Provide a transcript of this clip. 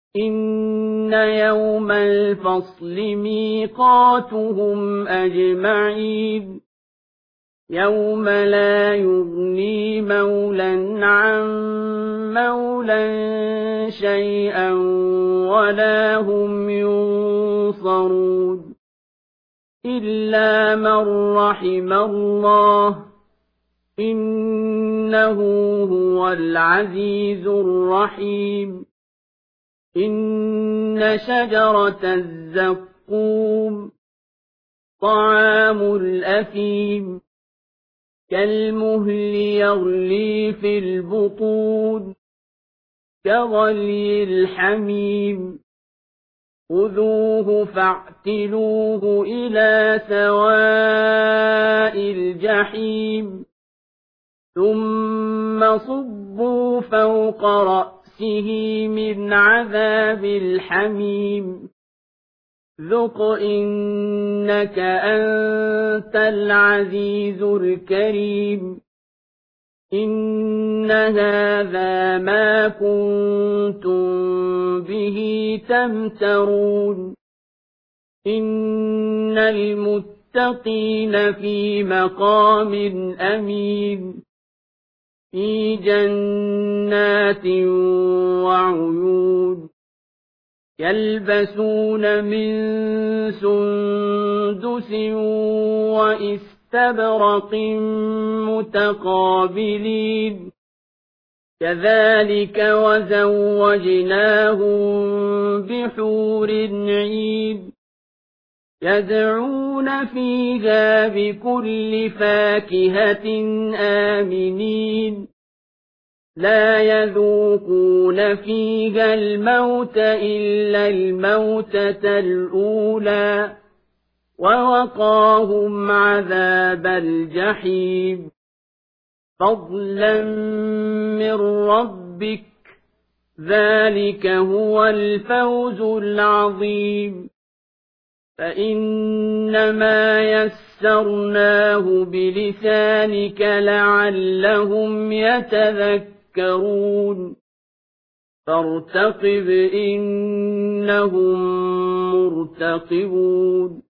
إن يوم الفصل ميقاتهم أجمعين يوم لا يغني مولى عن مولى شيئا ولا هم ينصرون إلا من رحم الله إنه هو العزيز الرحيم إن شجرة الزقوم طعام الأثيم كالمهل يغلي في البطون كغلي الحميم خذوه فاعتلوه إلى سواء الجحيم ثم صبوا فوق رأسه من عذاب الحميم ذق إنك أنت العزيز الكريم إن هذا ما كنتم به تمترون إن المتقين في مقام أمين في جنات وعيون يلبسون من سندس وإستبرق متقابلين كذلك وزوجناهم بحور عين يدعون فيها بكل فاكهة آمنين لا يذوقون فيها الموت إلا الموتة الأولى ووقاهم عذاب الجحيم فضلا من ربك ذلك هو الفوز العظيم فإنما يسرناه بلسانك لعلهم يتذكرون فارتقب إنهم مرتقبون